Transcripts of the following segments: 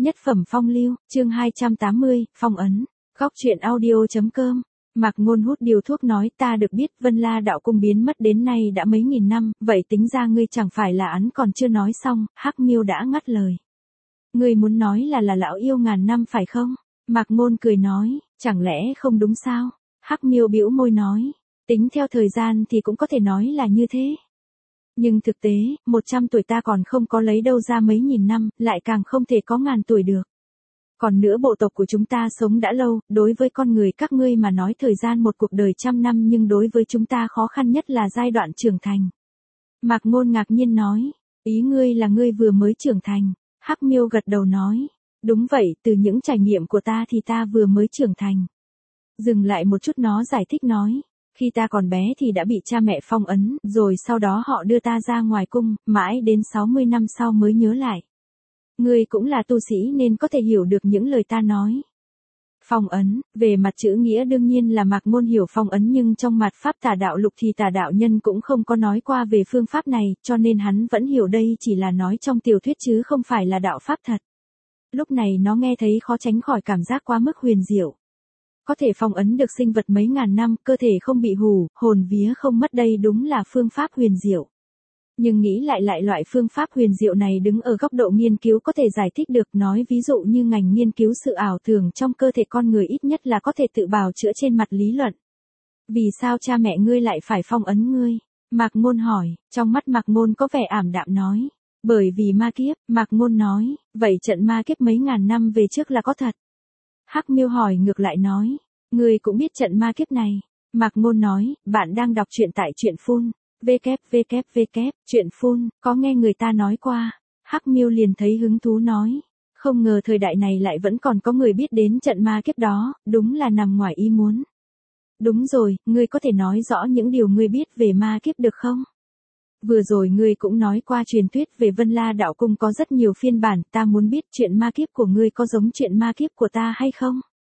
Nhất phẩm phong lưu, chương 280, phong ấn. Góc truyện audio.com. Mạc Ngôn hút điều thuốc nói, ta được biết Vân La đạo cung biến mất đến nay đã mấy nghìn năm, vậy tính ra ngươi chẳng phải là án còn chưa nói xong. Hắc Miêu đã ngắt lời. Ngươi muốn nói là lão yêu ngàn năm phải không? Mạc Ngôn cười nói, chẳng lẽ không đúng sao? Hắc Miêu bĩu môi nói, tính theo thời gian thì cũng có thể nói là như thế. Nhưng thực tế, 100 tuổi ta còn không có lấy đâu ra mấy nghìn năm, lại càng không thể có ngàn tuổi được. Còn nữa bộ tộc của chúng ta sống đã lâu, đối với con người các ngươi mà nói thời gian một cuộc đời 100 năm, nhưng đối với chúng ta khó khăn nhất là giai đoạn trưởng thành. Mạc Ngôn ngạc nhiên nói, ý ngươi là ngươi vừa mới trưởng thành. Hắc Miêu gật đầu nói, đúng vậy, từ những trải nghiệm của ta thì ta vừa mới trưởng thành. Dừng lại một chút nó giải thích nói, khi ta còn bé thì đã bị cha mẹ phong ấn, rồi sau đó họ đưa ta ra ngoài cung, mãi đến 60 năm sau mới nhớ lại. Ngươi cũng là tu sĩ nên có thể hiểu được những lời ta nói. Phong ấn, về mặt chữ nghĩa đương nhiên là Mạc Ngôn hiểu phong ấn, nhưng trong mặt pháp tà đạo lục thì tà đạo nhân cũng không có nói qua về phương pháp này, cho nên hắn vẫn hiểu đây chỉ là nói trong tiểu thuyết chứ không phải là đạo pháp thật. Lúc này nó nghe thấy khó tránh khỏi cảm giác quá mức huyền diệu. Có thể phong ấn được sinh vật mấy ngàn năm, cơ thể không bị hù, hồn vía không mất, đây đúng là phương pháp huyền diệu. Nhưng nghĩ lại loại phương pháp huyền diệu này đứng ở góc độ nghiên cứu có thể giải thích được, nói ví dụ như ngành nghiên cứu sự ảo tưởng trong cơ thể con người ít nhất là có thể tự bào chữa trên mặt lý luận. Vì sao cha mẹ ngươi lại phải phong ấn ngươi? Mạc Ngôn hỏi, trong mắt Mạc Ngôn có vẻ ảm đạm nói. Bởi vì ma kiếp. Mạc Ngôn nói, vậy trận ma kiếp mấy ngàn năm về trước là có thật? Hắc Miêu hỏi ngược lại nói, ngươi cũng biết trận ma kiếp này. Mạc Ngôn nói, bạn đang đọc truyện tại truyện phun. Truyện phun, có nghe người ta nói qua. Hắc Miêu liền thấy hứng thú nói, không ngờ thời đại này lại vẫn còn có người biết đến trận ma kiếp đó, đúng là nằm ngoài ý muốn. Đúng rồi, ngươi có thể nói rõ những điều ngươi biết về ma kiếp được không? Vừa rồi ngươi cũng nói qua truyền thuyết về Vân La đạo cung có rất nhiều phiên bản, ta muốn biết chuyện ma kiếp của ngươi có giống chuyện ma kiếp của ta hay không?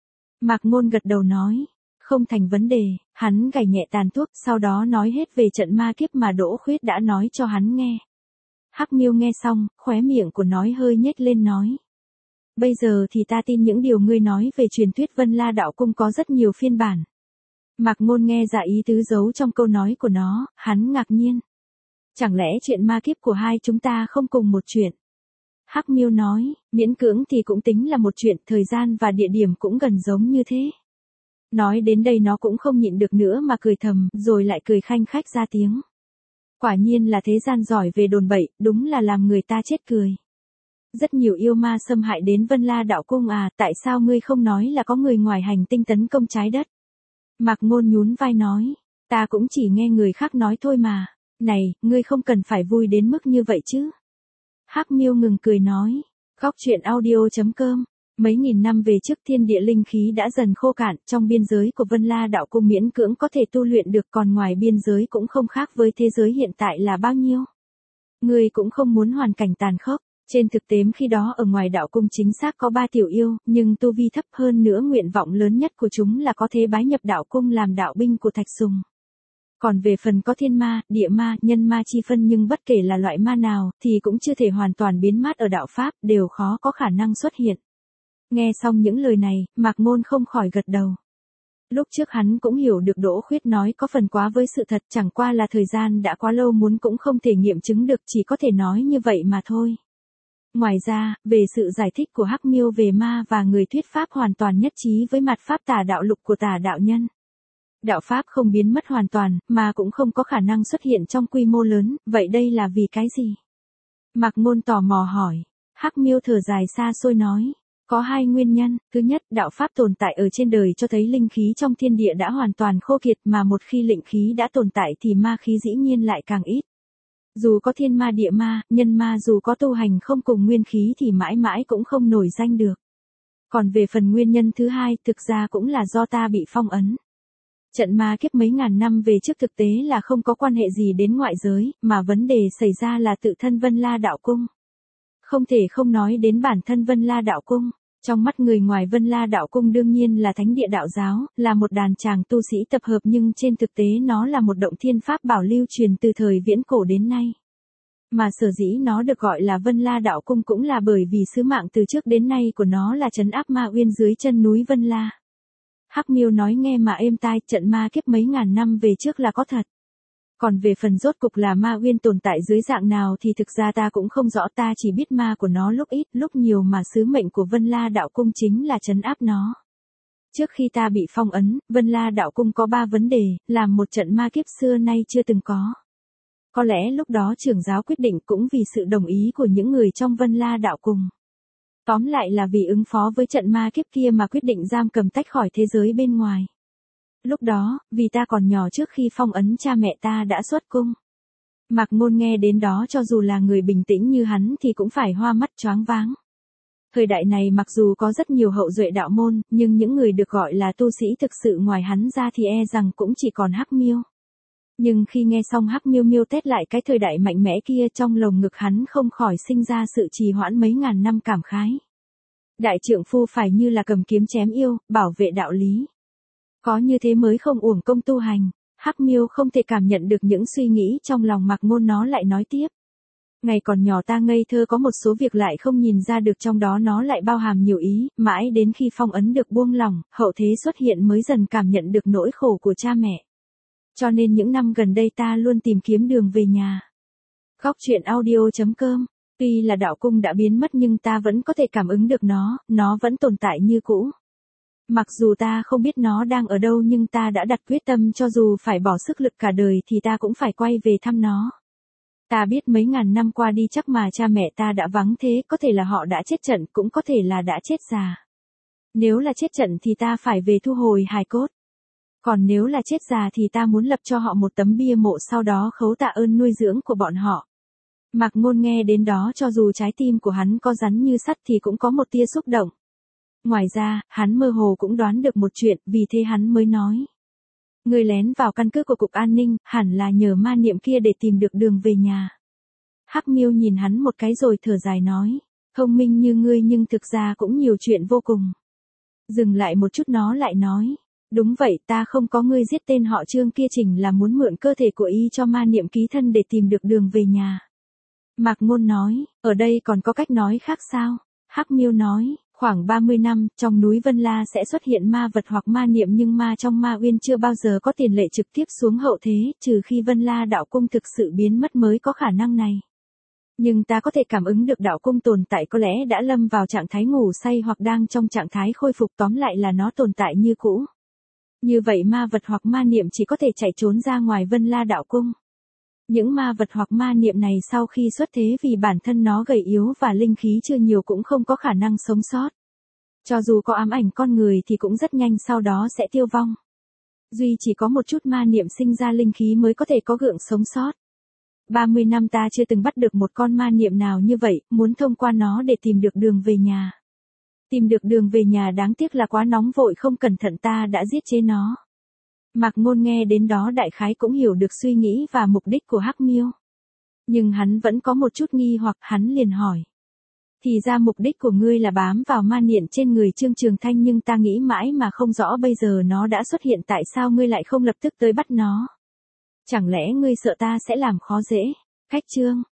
Mạc Ngôn gật đầu nói, không thành vấn đề. Hắn gảy nhẹ tàn thuốc, sau đó nói hết về trận ma kiếp mà Đỗ Khuyết đã nói cho hắn nghe. Hắc Miêu nghe xong, khóe miệng của nó hơi nhếch lên nói, bây giờ thì ta tin những điều ngươi nói về truyền thuyết Vân La đạo cung có rất nhiều phiên bản. Mạc Ngôn nghe ra ý tứ giấu trong câu nói của nó, hắn ngạc nhiên. Chẳng lẽ chuyện ma kiếp của hai chúng ta không cùng một chuyện? Hắc Miêu nói, miễn cưỡng thì cũng tính là một chuyện, thời gian và địa điểm cũng gần giống như thế. Nói đến đây nó cũng không nhịn được nữa mà cười thầm, rồi lại cười khanh khách ra tiếng. Quả nhiên là thế gian giỏi về đồn bậy, đúng là làm người ta chết cười. Rất nhiều yêu ma xâm hại đến Vân La đạo cung à, tại sao ngươi không nói là có người ngoài hành tinh tấn công trái đất? Mạc Ngôn nhún vai nói, ta cũng chỉ nghe người khác nói thôi mà. Này, ngươi không cần phải vui đến mức như vậy chứ. Hắc Miêu ngừng cười nói, góc truyện audio.com. Mấy nghìn năm về trước thiên địa linh khí đã dần khô cạn, trong biên giới của Vân La đạo cung miễn cưỡng có thể tu luyện được, còn ngoài biên giới cũng không khác với thế giới hiện tại là bao nhiêu. Ngươi cũng không muốn hoàn cảnh tàn khốc. Trên thực tế khi đó ở ngoài đạo cung chính xác có 3 tiểu yêu, nhưng tu vi thấp hơn nữa, nguyện vọng lớn nhất của chúng là có thể bái nhập đạo cung làm đạo binh của Thạch Sùng. Còn về phần có thiên ma, địa ma, nhân ma chi phân, nhưng bất kể là loại ma nào, thì cũng chưa thể hoàn toàn biến mất ở đạo Pháp, đều khó có khả năng xuất hiện. Nghe xong những lời này, Mạc Ngôn không khỏi gật đầu. Lúc trước hắn cũng hiểu được Đỗ Khuyết nói có phần quá với sự thật, chẳng qua là thời gian đã quá lâu muốn cũng không thể nghiệm chứng được, chỉ có thể nói như vậy mà thôi. Ngoài ra, về sự giải thích của Hắc Miêu về ma và người thuyết pháp hoàn toàn nhất trí với mặt pháp tà đạo lục của tà đạo nhân. Đạo Pháp không biến mất hoàn toàn, mà cũng không có khả năng xuất hiện trong quy mô lớn, vậy đây là vì cái gì? Mạc Ngôn tò mò hỏi. Hắc Miêu thở dài xa xôi nói, có 2 nguyên nhân. Thứ nhất, đạo Pháp tồn tại ở trên đời cho thấy linh khí trong thiên địa đã hoàn toàn khô kiệt, mà một khi linh khí đã tồn tại thì ma khí dĩ nhiên lại càng ít. Dù có thiên ma, địa ma, nhân ma, dù có tu hành không cùng nguyên khí thì mãi mãi cũng không nổi danh được. Còn về phần nguyên nhân thứ hai, thực ra cũng là do ta bị phong ấn. Trận ma kiếp mấy ngàn năm về trước thực tế là không có quan hệ gì đến ngoại giới, mà vấn đề xảy ra là tự thân Vân La đạo cung. Không thể không nói đến bản thân Vân La đạo cung. Trong mắt người ngoài, Vân La đạo cung đương nhiên là thánh địa đạo giáo, là một đàn tràng tu sĩ tập hợp, nhưng trên thực tế nó là một động thiên pháp bảo lưu truyền từ thời viễn cổ đến nay. Mà sở dĩ nó được gọi là Vân La Đạo Cung cũng là bởi vì sứ mạng từ trước đến nay của nó là trấn áp ma uyên dưới chân núi Vân La. Hắc Miêu nói nghe mà êm tai, trận ma kiếp mấy ngàn năm về trước là có thật. Còn về phần rốt cục là ma uyên tồn tại dưới dạng nào thì thực ra ta cũng không rõ, ta chỉ biết ma của nó lúc ít lúc nhiều mà sứ mệnh của Vân La Đạo Cung chính là trấn áp nó. Trước khi ta bị phong ấn, Vân La Đạo Cung có 3 vấn đề, làm một trận ma kiếp xưa nay chưa từng có. Có lẽ lúc đó trưởng giáo quyết định cũng vì sự đồng ý của những người trong Vân La Đạo Cung. Tóm lại là vì ứng phó với trận ma kiếp kia mà quyết định giam cầm tách khỏi thế giới bên ngoài. Lúc đó, vì ta còn nhỏ trước khi phong ấn cha mẹ ta đã xuất cung. Mạc Ngôn nghe đến đó cho dù là người bình tĩnh như hắn thì cũng phải hoa mắt choáng váng. Thời đại này mặc dù có rất nhiều hậu duệ đạo môn, nhưng những người được gọi là tu sĩ thực sự ngoài hắn ra thì e rằng cũng chỉ còn Hắc Miêu. Nhưng khi nghe xong Hắc Miêu miêu tét lại cái thời đại mạnh mẽ kia, trong lồng ngực hắn không khỏi sinh ra sự trì hoãn mấy ngàn năm cảm khái. Đại trượng phu phải như là cầm kiếm chém yêu, bảo vệ đạo lý. Có như thế mới không uổng công tu hành. Hắc Miêu không thể cảm nhận được những suy nghĩ trong lòng Mạc Ngôn, nó lại nói tiếp. Ngày còn nhỏ ta ngây thơ có một số việc lại không nhìn ra được trong đó nó lại bao hàm nhiều ý, mãi đến khi phong ấn được buông lỏng, hậu thế xuất hiện mới dần cảm nhận được nỗi khổ của cha mẹ. Cho nên những năm gần đây ta luôn tìm kiếm đường về nhà. Góc truyện audio.com. Tuy là đạo cung đã biến mất nhưng ta vẫn có thể cảm ứng được nó vẫn tồn tại như cũ. Mặc dù ta không biết nó đang ở đâu nhưng ta đã đặt quyết tâm cho dù phải bỏ sức lực cả đời thì ta cũng phải quay về thăm nó. Ta biết mấy ngàn năm qua đi chắc mà cha mẹ ta đã vắng thế, có thể là họ đã chết trận, cũng có thể là đã chết già. Nếu là chết trận thì ta phải về thu hồi hài cốt. Còn nếu là chết già thì ta muốn lập cho họ một tấm bia mộ sau đó khấu tạ ơn nuôi dưỡng của bọn họ. Mạc Ngôn nghe đến đó cho dù trái tim của hắn có rắn như sắt thì cũng có một tia xúc động. Ngoài ra, hắn mơ hồ cũng đoán được một chuyện, vì thế hắn mới nói. Người lén vào căn cứ của Cục An ninh, hẳn là nhờ ma niệm kia để tìm được đường về nhà. Hắc Miêu nhìn hắn một cái rồi thở dài nói. Thông minh như ngươi nhưng thực ra cũng nhiều chuyện vô cùng. Dừng lại một chút nó lại nói. Đúng vậy, ta không có, ngươi giết tên họ Trương kia chỉnh là muốn mượn cơ thể của y cho ma niệm ký thân để tìm được đường về nhà. Mạc Ngôn nói, ở đây còn có cách nói khác sao? Hắc Miêu nói, khoảng 30 năm, trong núi Vân La sẽ xuất hiện ma vật hoặc ma niệm nhưng ma trong ma uyên chưa bao giờ có tiền lệ trực tiếp xuống hậu thế, trừ khi Vân La Đạo Cung thực sự biến mất mới có khả năng này. Nhưng ta có thể cảm ứng được đạo cung tồn tại có lẽ đã lâm vào trạng thái ngủ say hoặc đang trong trạng thái khôi phục, tóm lại là nó tồn tại như cũ. Như vậy ma vật hoặc ma niệm chỉ có thể chạy trốn ra ngoài Vân La Đạo Cung. Những ma vật hoặc ma niệm này sau khi xuất thế vì bản thân nó gầy yếu và linh khí chưa nhiều cũng không có khả năng sống sót. Cho dù có ám ảnh con người thì cũng rất nhanh sau đó sẽ tiêu vong. Duy chỉ có một chút ma niệm sinh ra linh khí mới có thể có gượng sống sót. 30 năm ta chưa từng bắt được một con ma niệm nào như vậy, muốn thông qua nó để tìm được đường về nhà. Tìm được đường về nhà đáng tiếc là quá nóng vội không cẩn thận ta đã giết chết nó. Mạc Ngôn nghe đến đó đại khái cũng hiểu được suy nghĩ và mục đích của Hắc Miêu. Nhưng hắn vẫn có một chút nghi hoặc, hắn liền hỏi. Thì ra mục đích của ngươi là bám vào ma niệm trên người Trương Trường Thanh, nhưng ta nghĩ mãi mà không rõ bây giờ nó đã xuất hiện tại sao ngươi lại không lập tức tới bắt nó. Chẳng lẽ ngươi sợ ta sẽ làm khó dễ? Khách Trương,